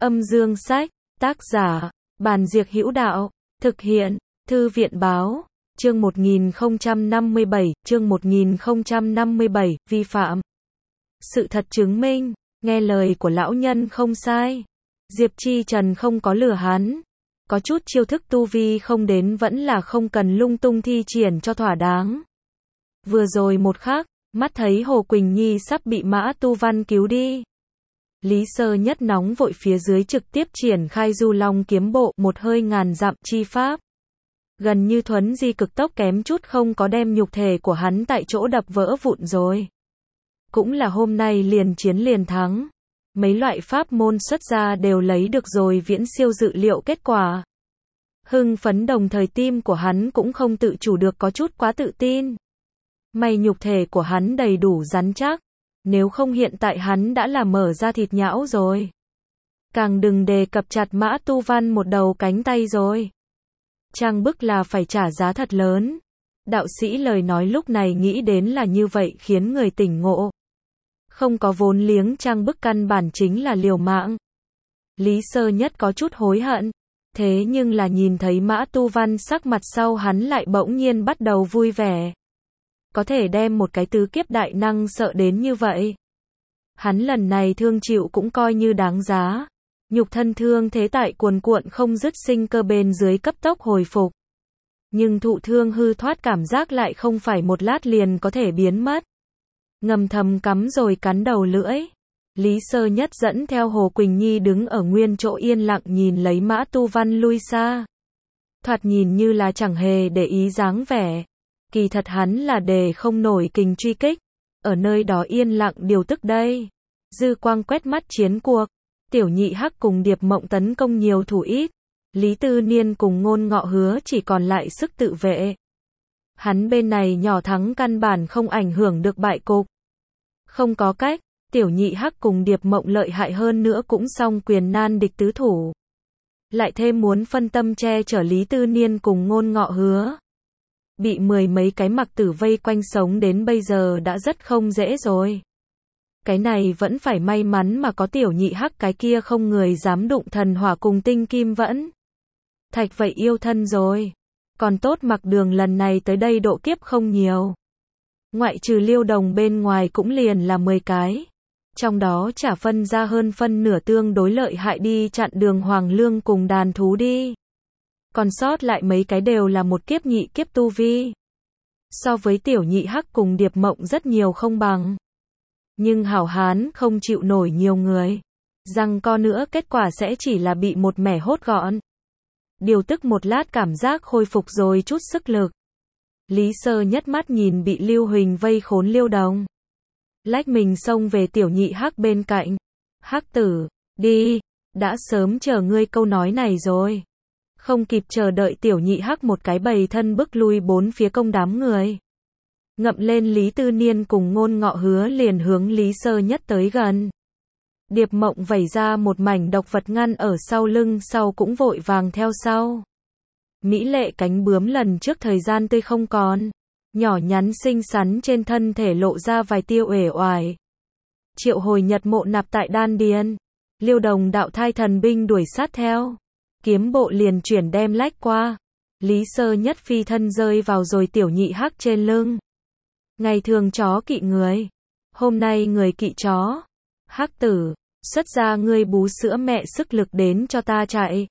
Âm dương sách, tác giả, Bàn Diệc Hữu Đạo, thực hiện, Thư viện báo, chương 1057, vi phạm. Sự thật chứng minh, nghe lời của lão nhân không sai. Diệp Chi Trần không có lừa hắn. Có chút chiêu thức tu vi không đến vẫn là không cần lung tung thi triển cho thỏa đáng. Vừa rồi một khắc, mắt thấy Hồ Quỳnh Nhi sắp bị Mã Tu Văn cứu đi. Lý Sơ Nhất nóng vội phía dưới trực tiếp triển khai Du Long kiếm bộ, một hơi ngàn dặm chi pháp. Gần như thuấn di cực tốc kém chút không có đem nhục thể của hắn tại chỗ đập vỡ vụn rồi. Cũng là hôm nay liền chiến liền thắng. Mấy loại pháp môn xuất ra đều lấy được rồi viễn siêu dự liệu kết quả. Hưng phấn đồng thời tim của hắn cũng không tự chủ được có chút quá tự tin. May nhục thể của hắn đầy đủ rắn chắc. Nếu không hiện tại hắn đã là mở ra thịt nhão rồi. Càng đừng đề cập chặt Mã Tu Văn một đầu cánh tay rồi. Trang bức là phải trả giá thật lớn. Đạo sĩ lời nói lúc này nghĩ đến là như vậy khiến người tỉnh ngộ. Không có vốn liếng trang bức căn bản chính là liều mạng. Lý Sơ Nhất có chút hối hận. Thế nhưng là nhìn thấy Mã Tu Văn sắc mặt sau hắn lại bỗng nhiên bắt đầu vui vẻ. Có thể đem một cái tứ kiếp đại năng sợ đến như vậy. Hắn lần này thương chịu cũng coi như đáng giá. Nhục thân thương thế tại cuồn cuộn không dứt sinh cơ bên dưới cấp tốc hồi phục. Nhưng thụ thương hư thoát cảm giác lại không phải một lát liền có thể biến mất. Ngầm thầm cắm rồi cắn đầu lưỡi. Lý Sơ Nhất dẫn theo Hồ Quỳnh Nhi đứng ở nguyên chỗ yên lặng nhìn lấy Mã Tu Văn lui xa. Thoạt nhìn như là chẳng hề để ý dáng vẻ. Kỳ thật hắn là để không nổi kình truy kích. Ở nơi đó yên lặng điều tức đây. Dư quang quét mắt chiến cuộc. Tiểu Nhị Hắc cùng Điệp Mộng tấn công nhiều thủ ít. Lý Tư Niên cùng Ngôn Ngọ Hứa chỉ còn lại sức tự vệ. Hắn bên này nhỏ thắng căn bản không ảnh hưởng được bại cục. Không có cách, Tiểu Nhị Hắc cùng Điệp Mộng lợi hại hơn nữa cũng song quyền nan địch tứ thủ. Lại thêm muốn phân tâm che chở Lý Tư Niên cùng Ngôn Ngọ Hứa. Bị mười mấy cái mặc tử vây quanh sống đến bây giờ đã rất không dễ rồi. Cái này vẫn phải may mắn mà có Tiểu Nhị Hắc cái kia không người dám đụng thần hỏa cùng tinh kim vẫn. Thạch vậy yêu thân rồi. Còn tốt Mặc Đường lần này tới đây độ kiếp không nhiều. Ngoại trừ Liêu Đồng bên ngoài cũng liền là 10 cái. Trong đó chả phân ra hơn phân nửa tương đối lợi hại đi chặn đường Hoàng Lương cùng đàn thú đi. Còn sót lại mấy cái đều là một kiếp nhị kiếp tu vi. So với Tiểu Nhị Hắc cùng Điệp Mộng rất nhiều không bằng. Nhưng hảo hán không chịu nổi nhiều người. Rằng co nữa kết quả sẽ chỉ là bị một mẻ hốt gọn. Điều tức một lát cảm giác khôi phục rồi chút sức lực. Lý Sơ Nhất mắt nhìn bị Lưu Huỳnh vây khốn Liêu Đồng. Lách mình xông về Tiểu Nhị Hắc bên cạnh. Hắc tử, đi, đã sớm chờ ngươi câu nói này rồi. Không kịp chờ đợi Tiểu Nhị Hắc một cái bầy thân bức lui bốn phía công đám người. Ngậm lên Lý Tư Niên cùng Ngôn Ngọ Hứa liền hướng Lý Sơ Nhất tới gần. Điệp Mộng vẩy ra một mảnh độc vật ngăn ở sau lưng sau cũng vội vàng theo sau. Mỹ lệ cánh bướm lần trước thời gian tươi không còn. Nhỏ nhắn xinh xắn trên thân thể lộ ra vài tia uể oải. Triệu hồi nhật mộ nạp tại đan điền. Liêu Đồng đạo thai thần binh đuổi sát theo. Kiếm bộ liền chuyển đem lách qua. Lý Sơ Nhất phi thân rơi vào rồi Tiểu Nhị Hắc trên lưng. Ngày thường chó kỵ người. Hôm nay người kỵ chó. Hắc tử, xuất ra ngươi bú sữa mẹ sức lực đến cho ta chạy.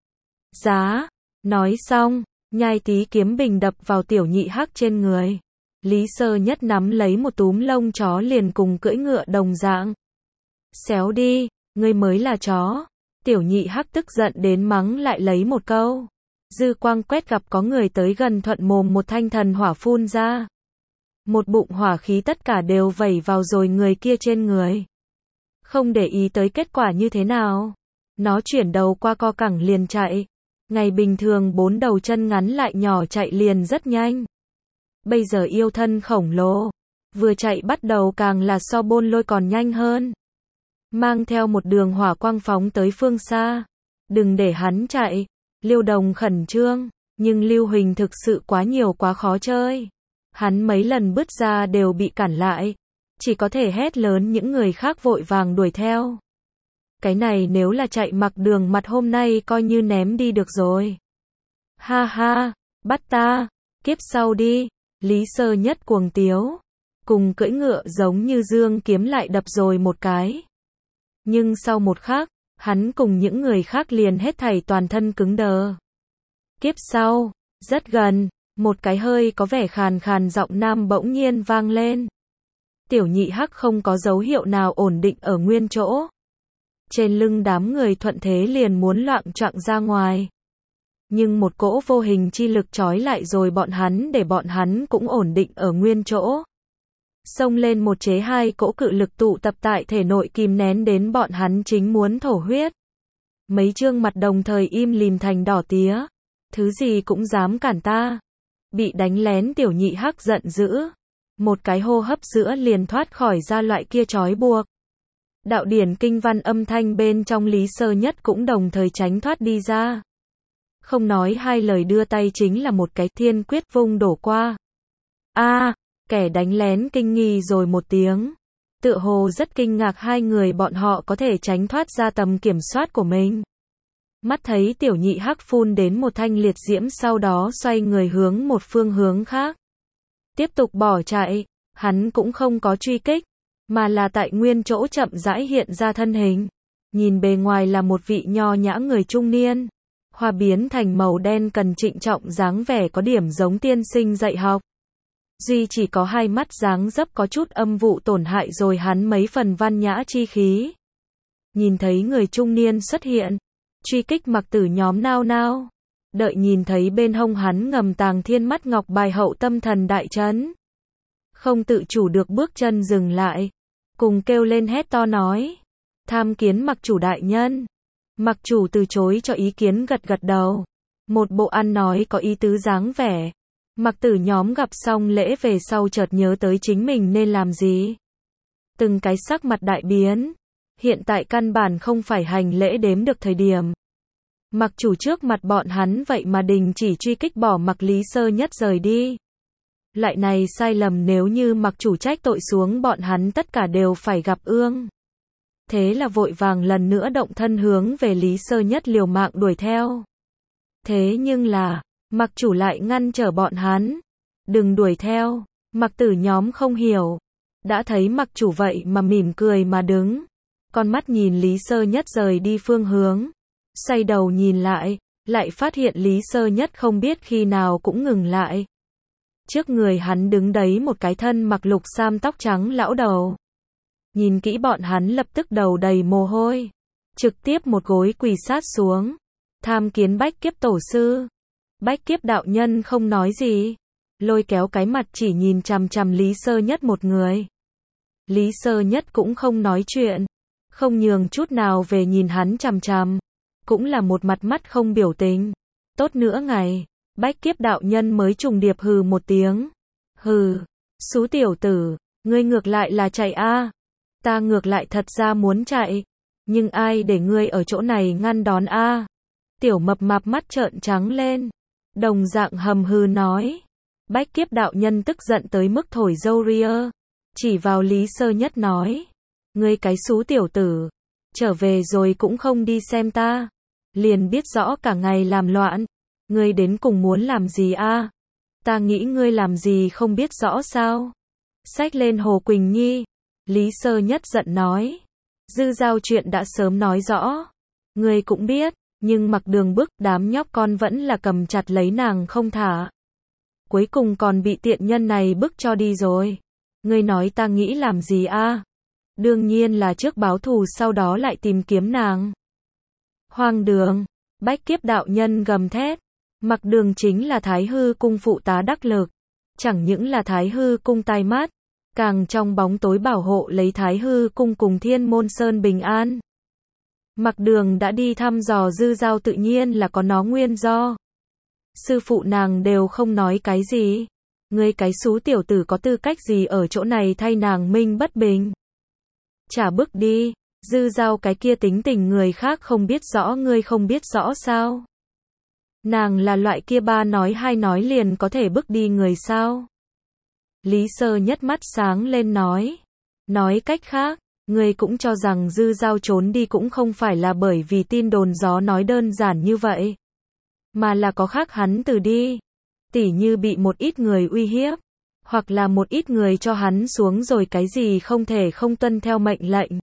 Giá. Nói xong, nhai tí kiếm bình đập vào Tiểu Nhị Hắc trên người. Lý Sơ Nhất nắm lấy một túm lông chó liền cùng cưỡi ngựa đồng dạng. Xéo đi, ngươi mới là chó. Tiểu Nhị Hắc tức giận đến mắng lại lấy một câu. Dư quang quét gặp có người tới gần thuận mồm một thanh thần hỏa phun ra. Một bụng hỏa khí tất cả đều vẩy vào rồi người kia trên người. Không để ý tới kết quả như thế nào. Nó chuyển đầu qua co cẳng liền chạy. Ngày bình thường bốn đầu chân ngắn lại nhỏ chạy liền rất nhanh. Bây giờ yêu thân khổng lồ. Vừa chạy bắt đầu càng là so Bôn Lôi còn nhanh hơn. Mang theo một đường hỏa quang phóng tới phương xa. Đừng để hắn chạy. Liêu Đồng khẩn trương. Nhưng Lưu Huỳnh thực sự quá nhiều quá khó chơi. Hắn mấy lần bứt ra đều bị cản lại. Chỉ có thể hét lớn những người khác vội vàng đuổi theo. Cái này nếu là chạy Mặc Đường mặt hôm nay coi như ném đi được rồi. Ha ha, bắt ta, kiếp sau đi, Lý Sơ Nhất cuồng tiếu. Cùng cưỡi ngựa giống như dương kiếm lại đập rồi một cái. Nhưng sau một khắc, hắn cùng những người khác liền hết thảy toàn thân cứng đờ. Kiếp sau, rất gần, một cái hơi có vẻ khàn khàn giọng nam bỗng nhiên vang lên. Tiểu Nhị Hắc không có dấu hiệu nào ổn định ở nguyên chỗ. Trên lưng đám người thuận thế liền muốn loạng choạng ra ngoài. Nhưng một cỗ vô hình chi lực trói lại rồi bọn hắn để bọn hắn cũng ổn định ở nguyên chỗ. Xông lên một chế hai cỗ cự lực tụ tập tại thể nội kìm nén đến bọn hắn chính muốn thổ huyết. Mấy trương mặt đồng thời im lìm thành đỏ tía. Thứ gì cũng dám cản ta. Bị đánh lén Tiểu Nhị Hắc giận dữ. Một cái hô hấp giữa liền thoát khỏi ra loại kia trói buộc. Đạo điển kinh văn âm thanh bên trong Lý Sơ Nhất cũng đồng thời tránh thoát đi ra. Không nói hai lời đưa tay chính là một cái thiên quyết vung đổ qua. Kẻ đánh lén kinh nghi rồi một tiếng. Tựa hồ rất kinh ngạc hai người bọn họ có thể tránh thoát ra tầm kiểm soát của mình. Mắt thấy Tiểu Nhị Hắc phun đến một thanh liệt diễm sau đó xoay người hướng một phương hướng khác. Tiếp tục bỏ chạy, hắn cũng không có truy kích, mà là tại nguyên chỗ chậm rãi hiện ra thân hình. Nhìn bề ngoài là một vị nho nhã người trung niên. Hoa biến thành màu đen cần trịnh trọng dáng vẻ có điểm giống tiên sinh dạy học. Duy chỉ có hai mắt dáng dấp có chút âm vụ tổn hại rồi hắn mấy phần văn nhã chi khí. Nhìn thấy người trung niên xuất hiện, truy kích Mặc Tử nhóm nao nao. Đợi nhìn thấy bên hông hắn ngầm tàng thiên mắt ngọc bài hậu tâm thần đại chấn. Không tự chủ được bước chân dừng lại. Cùng kêu lên hét to nói. Tham kiến Mặc chủ đại nhân. Mặc chủ từ chối cho ý kiến gật gật đầu. Một bộ ăn nói có ý tứ dáng vẻ. Mặc Tử nhóm gặp xong lễ về sau chợt nhớ tới chính mình nên làm gì. Từng cái sắc mặt đại biến. Hiện tại căn bản không phải hành lễ đếm được thời điểm. Mặc chủ trước mặt bọn hắn vậy mà đình chỉ truy kích bỏ mặc Lý Sơ Nhất rời đi. Lại này sai lầm nếu như mặc chủ trách tội xuống bọn hắn tất cả đều phải gặp ương. Thế là vội vàng lần nữa động thân hướng về Lý Sơ Nhất liều mạng đuổi theo. Thế nhưng là, mặc chủ lại ngăn trở bọn hắn. Đừng đuổi theo, Mặc Tử nhóm không hiểu. Đã thấy mặc chủ vậy mà mỉm cười mà đứng. Con mắt nhìn Lý Sơ Nhất rời đi phương hướng. Xoay đầu nhìn lại phát hiện Lý Sơ Nhất không biết khi nào cũng ngừng lại. Trước người hắn đứng đấy một cái thân mặc lục sam tóc trắng lão đầu. Nhìn kỹ bọn hắn lập tức đầu đầy mồ hôi. Trực tiếp một gối quỳ sát xuống. Tham kiến Bách Kiếp tổ sư. Bách Kiếp đạo nhân không nói gì. Lôi kéo cái mặt chỉ nhìn chằm chằm Lý Sơ Nhất một người. Lý Sơ Nhất cũng không nói chuyện. Không nhường chút nào về nhìn hắn chằm chằm. Cũng là một mặt mắt không biểu tình. Tốt nữa ngày. Bách Kiếp đạo nhân mới trùng điệp hừ một tiếng. Hừ. Xú tiểu tử. Ngươi ngược lại là chạy a. Ta ngược lại thật ra muốn chạy. Nhưng ai để ngươi ở chỗ này ngăn đón a. Tiểu mập mạp mắt trợn trắng lên. Đồng dạng hầm hừ nói. Bách Kiếp đạo nhân tức giận tới mức thổi râu ria. Chỉ vào Lý Sơ Nhất nói. Ngươi cái xú tiểu tử. Trở về rồi cũng không đi xem ta. Liền biết rõ cả ngày làm loạn. Ngươi đến cùng muốn làm gì a? Ta nghĩ ngươi làm gì không biết rõ sao? Xách lên Hồ Quỳnh Nhi. Lý Sơ Nhất giận nói. Dư giao chuyện đã sớm nói rõ. Ngươi cũng biết, nhưng mặc đường bức đám nhóc con vẫn là cầm chặt lấy nàng không thả. Cuối cùng còn bị tiện nhân này bức cho đi rồi. Ngươi nói ta nghĩ làm gì a? Đương nhiên là trước báo thù sau đó lại tìm kiếm nàng. Hoang đường. Bách Kiếp đạo nhân gầm thét. Mặc đường chính là Thái Hư cung phụ tá đắc lực. Chẳng những là Thái Hư cung tai mắt. Càng trong bóng tối bảo hộ lấy Thái Hư cung cùng Thiên Môn Sơn bình an. Mặc đường đã đi thăm dò dư giao tự nhiên là có nó nguyên do. Sư phụ nàng đều không nói cái gì. Ngươi cái xú tiểu tử có tư cách gì ở chỗ này thay nàng minh bất bình. Trả bức đi. Dư giao cái kia tính tình người khác không biết rõ ngươi không biết rõ sao. Nàng là loại kia ba nói hai nói liền có thể bức đi người sao. Lý Sơ Nhất mắt sáng lên nói. Nói cách khác, Ngươi cũng cho rằng Dư Giao trốn đi cũng không phải là bởi vì tin đồn gió nói đơn giản như vậy, mà là có khác hắn từ đi. Tỉ như bị một ít người uy hiếp, hoặc là một ít người cho hắn xuống rồi cái gì không thể không tuân theo mệnh lệnh.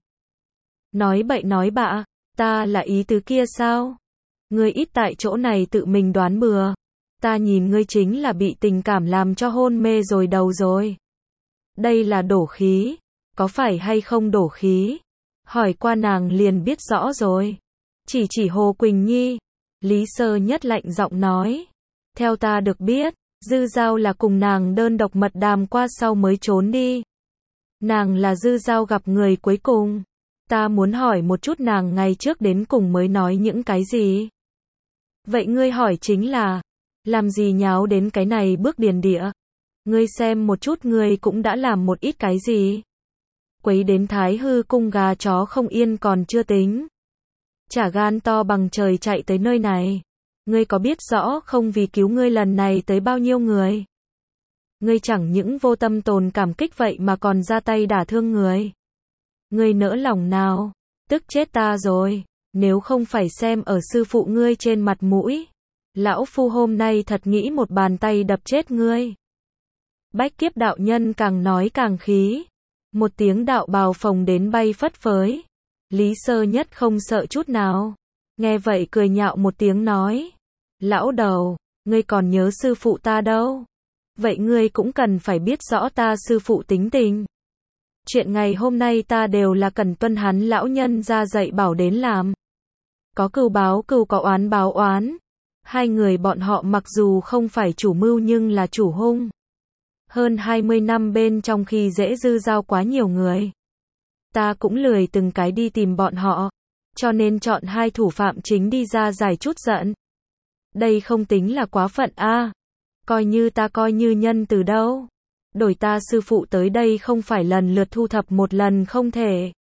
Nói bậy nói bạ, ta là ý tứ kia sao? Ngươi ít tại chỗ này tự mình đoán bừa. Ta nhìn ngươi chính là bị tình cảm làm cho hôn mê rồi đầu rồi. Đây là đổ khí, có phải hay không đổ khí? Hỏi qua nàng liền biết rõ rồi. Chỉ Hồ Quỳnh Nhi, Lý Sơ Nhất lạnh giọng nói. Theo ta được biết, Dư Giao là cùng nàng đơn độc mật đàm qua sau mới trốn đi. Nàng là Dư Giao gặp người cuối cùng. Ta muốn hỏi một chút nàng ngày trước đến cùng mới nói những cái gì? Vậy ngươi hỏi chính là, làm gì nháo đến cái này bước điền địa? Ngươi xem một chút ngươi cũng đã làm một ít cái gì? Quấy đến Thái Hư cung gà chó không yên còn chưa tính. Chả gan to bằng trời chạy tới nơi này. Ngươi có biết rõ không vì cứu ngươi lần này tới bao nhiêu người? Ngươi chẳng những vô tâm tồn cảm kích vậy mà còn ra tay đả thương người. Ngươi nỡ lòng nào? Tức chết ta rồi. Nếu không phải xem ở sư phụ ngươi trên mặt mũi, lão phu hôm nay thật nghĩ một bàn tay đập chết ngươi. Bách Kiếp đạo nhân càng nói càng khí. Một tiếng đạo bào phồng đến bay phất phới. Lý Sơ Nhất không sợ chút nào. Nghe vậy cười nhạo một tiếng nói. Lão đầu, ngươi còn nhớ sư phụ ta đâu? Vậy ngươi cũng cần phải biết rõ ta sư phụ tính tình. Chuyện ngày hôm nay ta đều là cần tuân hắn lão nhân ra dạy bảo đến làm. Có cừu báo cừu, có oán báo oán. Hai người bọn họ mặc dù không phải chủ mưu nhưng là chủ hung. Hơn 20 năm bên trong khi dễ Dư Giao quá nhiều người. Ta cũng lười từng cái đi tìm bọn họ. Cho nên chọn hai thủ phạm chính đi ra giải chút giận. Đây không tính là quá phận a. Coi như ta coi như nhân từ đâu. Đổi ta sư phụ tới đây không phải lần lượt thu thập một lần không thể.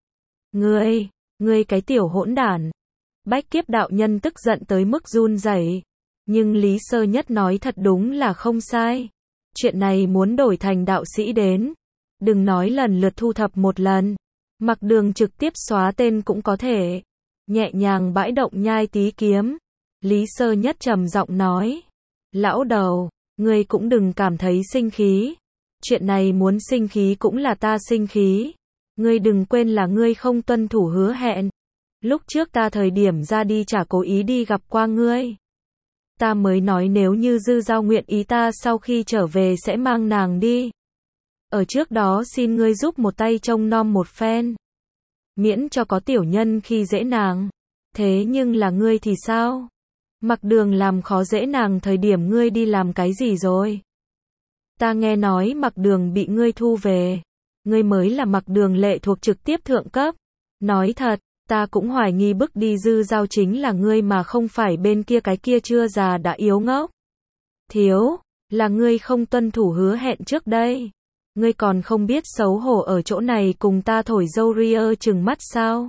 Ngươi cái tiểu hỗn đản. Bách Kiếp đạo nhân tức giận tới mức run rẩy. Nhưng Lý Sơ Nhất nói thật đúng là không sai. Chuyện này muốn đổi thành đạo sĩ đến. Đừng nói lần lượt thu thập một lần. Mặc Đường trực tiếp xóa tên cũng có thể. Nhẹ nhàng bãi động nhai tí kiếm. Lý Sơ Nhất trầm giọng nói. Lão đầu, ngươi cũng đừng cảm thấy sinh khí. Chuyện này muốn sinh khí cũng là ta sinh khí. Ngươi đừng quên là ngươi không tuân thủ hứa hẹn. Lúc trước ta thời điểm ra đi chả cố ý đi gặp qua ngươi. Ta mới nói nếu như Dư Giao nguyện ý ta sau khi trở về sẽ mang nàng đi. Ở trước đó xin ngươi giúp một tay trông nom một phen. Miễn cho có tiểu nhân khi dễ nàng. Thế nhưng là ngươi thì sao? Mặc Đường làm khó dễ nàng thời điểm ngươi đi làm cái gì rồi? Ta nghe nói Mặc Đường bị ngươi thu về. Ngươi mới là Mặc Đường lệ thuộc trực tiếp thượng cấp. Nói thật, ta cũng hoài nghi bức đi Dư Giao chính là ngươi mà không phải bên kia cái kia chưa già đã yếu ngốc. Thiếu, là ngươi không tuân thủ hứa hẹn trước đây. Ngươi còn không biết xấu hổ ở chỗ này cùng ta thổi dâu ria chừng mắt sao?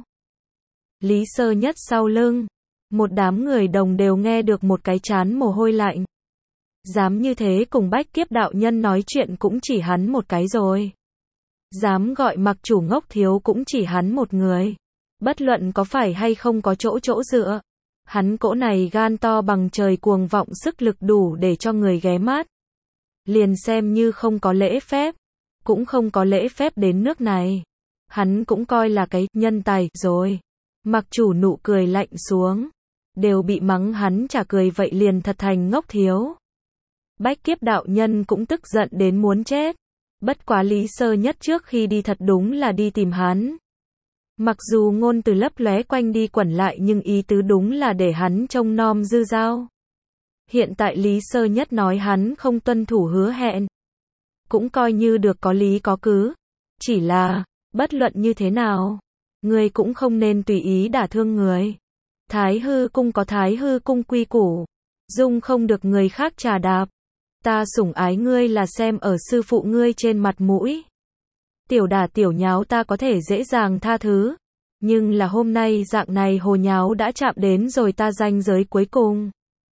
Lý Sơ Nhất sau lưng. Một đám người đồng đều nghe được một cái chán mồ hôi lạnh. Dám như thế cùng Bách Kiếp đạo nhân nói chuyện cũng chỉ hắn một cái rồi. Dám gọi Mặc chủ ngốc thiếu cũng chỉ hắn một người. Bất luận có phải hay không có chỗ dựa. Hắn cỗ này gan to bằng trời cuồng vọng sức lực đủ để cho người ghé mắt. Liền xem như không có lễ phép. Cũng không có lễ phép đến nước này. Hắn cũng coi là cái nhân tài rồi. Mặc chủ nụ cười lạnh xuống. Đều bị mắng hắn chả cười vậy liền thật thành ngốc thiếu. Bách Kiếp đạo nhân cũng tức giận đến muốn chết. Bất quá Lý Sơ Nhất trước khi đi thật đúng là đi tìm hắn. Mặc dù ngôn từ lấp lóe quanh đi quẩn lại nhưng ý tứ đúng là để hắn trông nom Dư Giao. Hiện tại Lý Sơ Nhất nói hắn không tuân thủ hứa hẹn. Cũng coi như được có lý có cứ. Chỉ là, bất luận như thế nào, người cũng không nên tùy ý đả thương người. Thái Hư cung có Thái Hư cung quy củ. Dung không được người khác trà đạp. Ta sủng ái ngươi là xem ở sư phụ ngươi trên mặt mũi. Tiểu đả tiểu nháo ta có thể dễ dàng tha thứ. Nhưng là hôm nay dạng này hồ nháo đã chạm đến rồi ta ranh giới cuối cùng.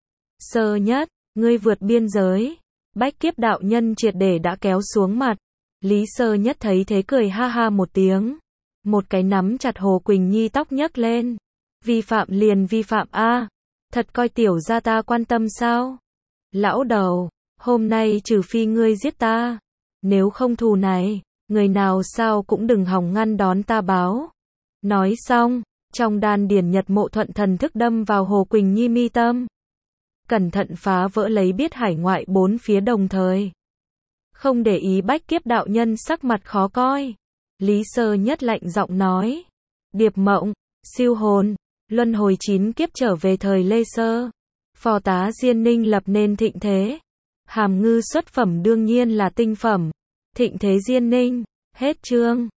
Sơ Nhất, ngươi vượt biên giới. Bách Kiếp đạo nhân triệt để đã kéo xuống mặt. Lý Sơ Nhất thấy thế cười ha ha một tiếng. Một cái nắm chặt Hồ Quỳnh Nhi tóc nhấc lên. Vi phạm liền vi phạm a, thật coi tiểu gia ta quan tâm sao? Lão đầu, hôm nay trừ phi ngươi giết ta, nếu không thù này, người nào sao cũng đừng hòng ngăn đón ta báo. Nói xong, trong đan điền Nhật Mộ Thuận thần thức đâm vào Hồ Quỳnh Nhi mi tâm. Cẩn thận phá vỡ lấy biết hải ngoại bốn phía đồng thời. Không để ý Bách Kiếp đạo nhân sắc mặt khó coi. Lý Sơ Nhất lạnh giọng nói. Điệp Mộng, siêu hồn, luân hồi 9 kiếp trở về thời Lê Sơ. Phò tá Diên Ninh lập nên thịnh thế. Hàm ngư xuất phẩm đương nhiên là tinh phẩm. Thịnh thế Diên Ninh, hết chương.